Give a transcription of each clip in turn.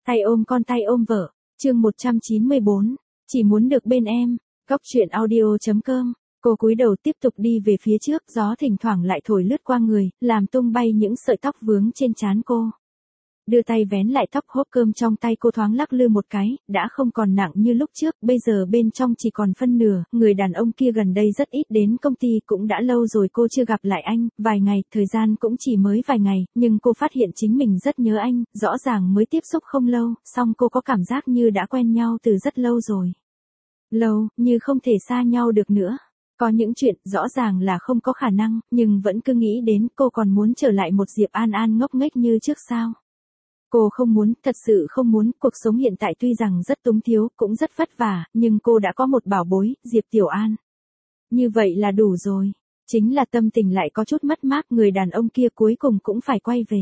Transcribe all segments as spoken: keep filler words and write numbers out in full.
Tay ôm con tay ôm vợ, chương một trăm chín mươi bốn, chỉ muốn được bên em, góc truyện audio.com. Cô cúi đầu tiếp tục đi về phía trước, gió thỉnh thoảng lại thổi lướt qua người, làm tung bay những sợi tóc vướng trên trán cô. Đưa tay vén lại tóc, hộp cơm trong tay cô thoáng lắc lư một cái, đã không còn nặng như lúc trước, bây giờ bên trong chỉ còn phân nửa. Người đàn ông kia gần đây rất ít đến công ty, cũng đã lâu rồi cô chưa gặp lại anh, vài ngày, thời gian cũng chỉ mới vài ngày, nhưng cô phát hiện chính mình rất nhớ anh, rõ ràng mới tiếp xúc không lâu, song cô có cảm giác như đã quen nhau từ rất lâu rồi. Lâu, như không thể xa nhau được nữa. Có những chuyện rõ ràng là không có khả năng, nhưng vẫn cứ nghĩ đến, cô còn muốn trở lại một Diệp An An ngốc nghếch như trước sao. Cô không muốn, thật sự không muốn, cuộc sống hiện tại tuy rằng rất túng thiếu, cũng rất vất vả, nhưng cô đã có một bảo bối, Diệp Tiểu An. Như vậy là đủ rồi. Chính là tâm tình lại có chút mất mát, người đàn ông kia cuối cùng cũng phải quay về.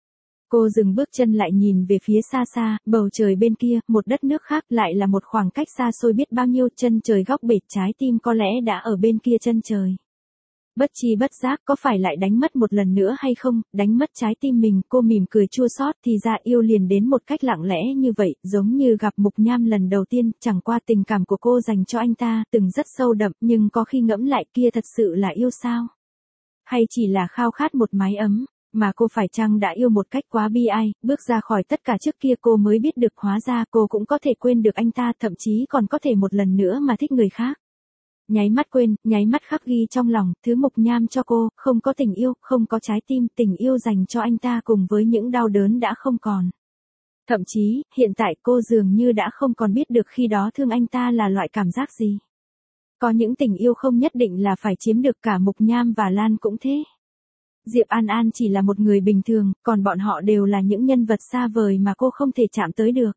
Cô dừng bước chân lại nhìn về phía xa xa, bầu trời bên kia, một đất nước khác, lại là một khoảng cách xa xôi biết bao nhiêu, chân trời góc bể, trái tim có lẽ đã ở bên kia chân trời. Bất chi bất giác, có phải lại đánh mất một lần nữa hay không, đánh mất trái tim mình, cô mỉm cười chua xót, thì ra yêu liền đến một cách lặng lẽ như vậy, giống như gặp Mục Nham lần đầu tiên, chẳng qua tình cảm của cô dành cho anh ta, từng rất sâu đậm, nhưng có khi ngẫm lại kia thật sự là yêu sao? Hay chỉ là khao khát một mái ấm, mà cô phải chăng đã yêu một cách quá bi ai, bước ra khỏi tất cả trước kia cô mới biết được hóa ra cô cũng có thể quên được anh ta, thậm chí còn có thể một lần nữa mà thích người khác. Nháy mắt quên, nháy mắt khắc ghi trong lòng, thứ Mục Nham cho cô, không có tình yêu, không có trái tim, tình yêu dành cho anh ta cùng với những đau đớn đã không còn. Thậm chí, hiện tại cô dường như đã không còn biết được khi đó thương anh ta là loại cảm giác gì. Có những tình yêu không nhất định là phải chiếm được, cả Mục Nham và Lan cũng thế. Diệp An An chỉ là một người bình thường, còn bọn họ đều là những nhân vật xa vời mà cô không thể chạm tới được.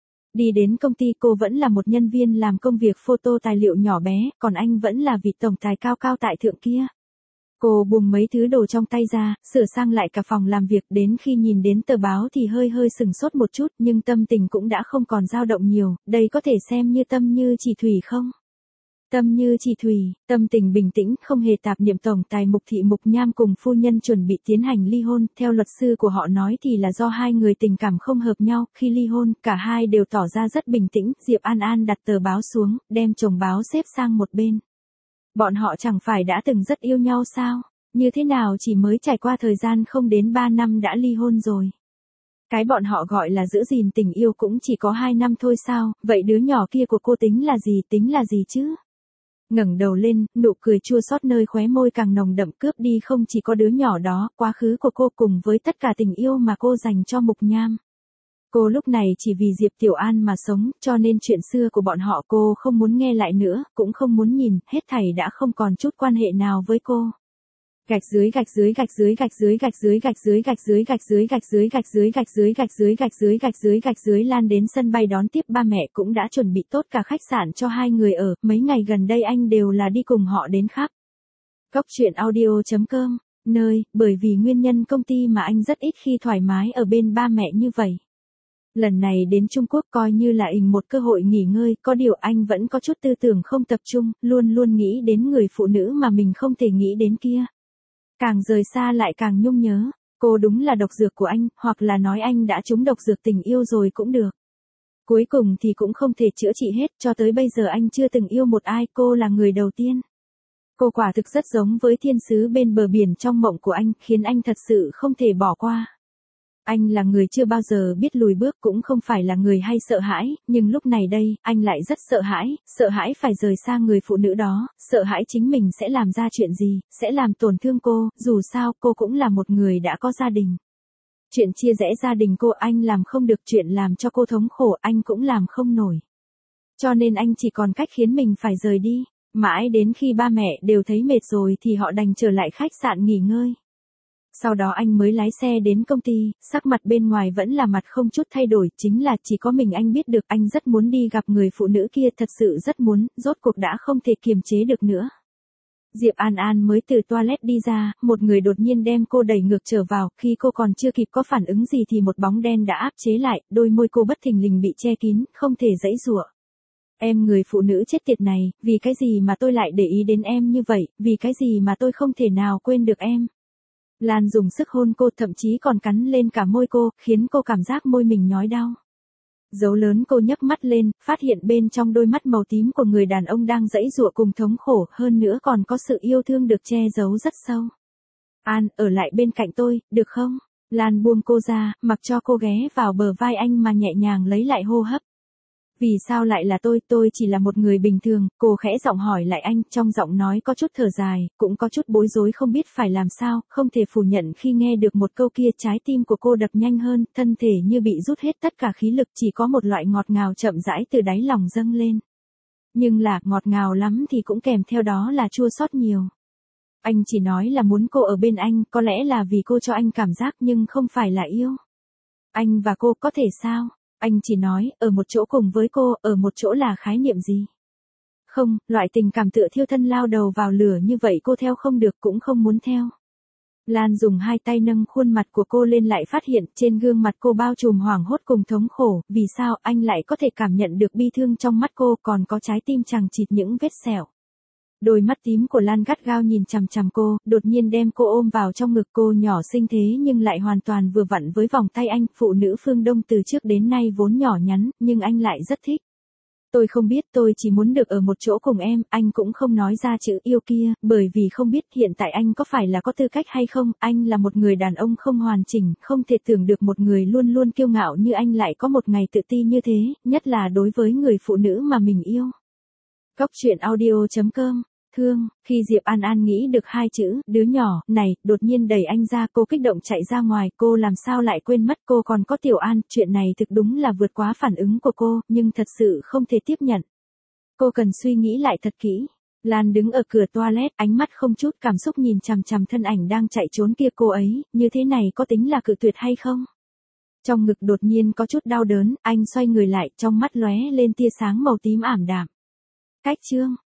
Đi đến công ty cô vẫn là một nhân viên làm công việc photo tài liệu nhỏ bé, còn anh vẫn là vị tổng tài cao cao tại thượng kia. Cô buông mấy thứ đồ trong tay ra, sửa sang lại cả phòng làm việc, đến khi nhìn đến tờ báo thì hơi hơi sừng sốt một chút, nhưng tâm tình cũng đã không còn dao động nhiều, đây có thể xem như tâm như chỉ thủy không? Tâm như chỉ thủy, tâm tình bình tĩnh, không hề tạp niệm. Tổng tài Mục Thị Mục Nham cùng phu nhân chuẩn bị tiến hành ly hôn, theo luật sư của họ nói thì là do hai người tình cảm không hợp nhau, khi ly hôn, cả hai đều tỏ ra rất bình tĩnh. Diệp An An đặt tờ báo xuống, đem chồng báo xếp sang một bên. Bọn họ chẳng phải đã từng rất yêu nhau sao? Như thế nào chỉ mới trải qua thời gian không đến ba năm đã ly hôn rồi? Cái bọn họ gọi là giữ gìn tình yêu cũng chỉ có hai năm thôi sao? Vậy đứa nhỏ kia của cô tính là gì, tính là gì chứ? Ngẩng đầu lên, nụ cười chua xót nơi khóe môi càng nồng đậm, cướp đi không chỉ có đứa nhỏ đó, quá khứ của cô cùng với tất cả tình yêu mà cô dành cho Mục Nham. Cô lúc này chỉ vì Diệp Tiểu An mà sống, cho nên chuyện xưa của bọn họ cô không muốn nghe lại nữa, cũng không muốn nhìn, hết thảy đã không còn chút quan hệ nào với cô. Gạch dưới gạch dưới gạch dưới gạch dưới gạch dưới gạch dưới gạch dưới gạch dưới gạch dưới gạch dưới gạch dưới gạch dưới gạch dưới gạch dưới gạch dưới Lan đến sân bay đón tiếp ba mẹ, cũng đã chuẩn bị tốt cả khách sạn cho hai người ở, mấy ngày gần đây anh đều là đi cùng họ đến khắp. Góc truyện audio.com, nơi, bởi vì nguyên nhân công ty mà anh rất ít khi thoải mái ở bên ba mẹ như vậy. Lần này đến Trung Quốc coi như là ình một cơ hội nghỉ ngơi, có điều anh vẫn có chút tư tưởng không tập trung, luôn luôn nghĩ đến người phụ nữ mà mình không thể nghĩ đến kia. Càng rời xa lại càng nhung nhớ, cô đúng là độc dược của anh, hoặc là nói anh đã trúng độc dược tình yêu rồi cũng được. Cuối cùng thì cũng không thể chữa trị hết, cho tới bây giờ anh chưa từng yêu một ai, cô là người đầu tiên. Cô quả thực rất giống với thiên sứ bên bờ biển trong mộng của anh, khiến anh thật sự không thể bỏ qua. Anh là người chưa bao giờ biết lùi bước, cũng không phải là người hay sợ hãi, nhưng lúc này đây, anh lại rất sợ hãi, sợ hãi phải rời xa người phụ nữ đó, sợ hãi chính mình sẽ làm ra chuyện gì, sẽ làm tổn thương cô, dù sao cô cũng là một người đã có gia đình. Chuyện chia rẽ gia đình cô anh làm không được, chuyện làm cho cô thống khổ anh cũng làm không nổi. Cho nên anh chỉ còn cách khiến mình phải rời đi, mãi đến khi ba mẹ đều thấy mệt rồi thì họ đành trở lại khách sạn nghỉ ngơi. Sau đó anh mới lái xe đến công ty, sắc mặt bên ngoài vẫn là mặt không chút thay đổi, chính là chỉ có mình anh biết được anh rất muốn đi gặp người phụ nữ kia, thật sự rất muốn, rốt cuộc đã không thể kiềm chế được nữa. Diệp An An mới từ toilet đi ra, một người đột nhiên đem cô đẩy ngược trở vào, khi cô còn chưa kịp có phản ứng gì thì một bóng đen đã áp chế lại, đôi môi cô bất thình lình bị che kín, không thể giãy giụa. Em người phụ nữ chết tiệt này, vì cái gì mà tôi lại để ý đến em như vậy, vì cái gì mà tôi không thể nào quên được em. Lan dùng sức hôn cô, thậm chí còn cắn lên cả môi cô, khiến cô cảm giác môi mình nhói đau. Dấu lớn cô nhấc mắt lên, phát hiện bên trong đôi mắt màu tím của người đàn ông đang giãy giụa cùng thống khổ, hơn nữa còn có sự yêu thương được che giấu rất sâu. An, ở lại bên cạnh tôi, được không? Lan buông cô ra, mặc cho cô ghé vào bờ vai anh mà nhẹ nhàng lấy lại hô hấp. Vì sao lại là tôi, tôi chỉ là một người bình thường, cô khẽ giọng hỏi lại anh, trong giọng nói có chút thở dài, cũng có chút bối rối không biết phải làm sao, không thể phủ nhận khi nghe được một câu kia trái tim của cô đập nhanh hơn, thân thể như bị rút hết tất cả khí lực, chỉ có một loại ngọt ngào chậm rãi từ đáy lòng dâng lên. Nhưng là, ngọt ngào lắm thì cũng kèm theo đó là chua xót nhiều. Anh chỉ nói là muốn cô ở bên anh, có lẽ là vì cô cho anh cảm giác nhưng không phải là yêu. Anh và cô có thể sao? Anh chỉ nói, ở một chỗ cùng với cô, ở một chỗ là khái niệm gì? Không, loại tình cảm tựa thiêu thân lao đầu vào lửa như vậy cô theo không được cũng không muốn theo. Lan dùng hai tay nâng khuôn mặt của cô lên lại phát hiện trên gương mặt cô bao trùm hoảng hốt cùng thống khổ, vì sao anh lại có thể cảm nhận được bi thương trong mắt cô còn có trái tim chằng chịt những vết sẹo. Đôi mắt tím của Lan gắt gao nhìn chằm chằm cô, đột nhiên đem cô ôm vào trong ngực cô nhỏ xinh thế nhưng lại hoàn toàn vừa vặn với vòng tay anh, phụ nữ phương Đông từ trước đến nay vốn nhỏ nhắn, nhưng anh lại rất thích. Tôi không biết, tôi chỉ muốn được ở một chỗ cùng em, anh cũng không nói ra chữ yêu kia, bởi vì không biết hiện tại anh có phải là có tư cách hay không, anh là một người đàn ông không hoàn chỉnh, không thể tưởng được một người luôn luôn kiêu ngạo như anh lại có một ngày tự ti như thế, nhất là đối với người phụ nữ mà mình yêu. Cóc truyện audio chấm com Thương, khi Diệp An An nghĩ được hai chữ, đứa nhỏ, này, đột nhiên đẩy anh ra, cô kích động chạy ra ngoài, cô làm sao lại quên mất cô còn có Tiểu An, chuyện này thực đúng là vượt quá phản ứng của cô, nhưng thật sự không thể tiếp nhận. Cô cần suy nghĩ lại thật kỹ. Lan đứng ở cửa toilet, ánh mắt không chút cảm xúc nhìn chằm chằm thân ảnh đang chạy trốn kia cô ấy, như thế này có tính là cự tuyệt hay không? Trong ngực đột nhiên có chút đau đớn, anh xoay người lại, trong mắt lóe lên tia sáng màu tím ảm đạm. Cách chương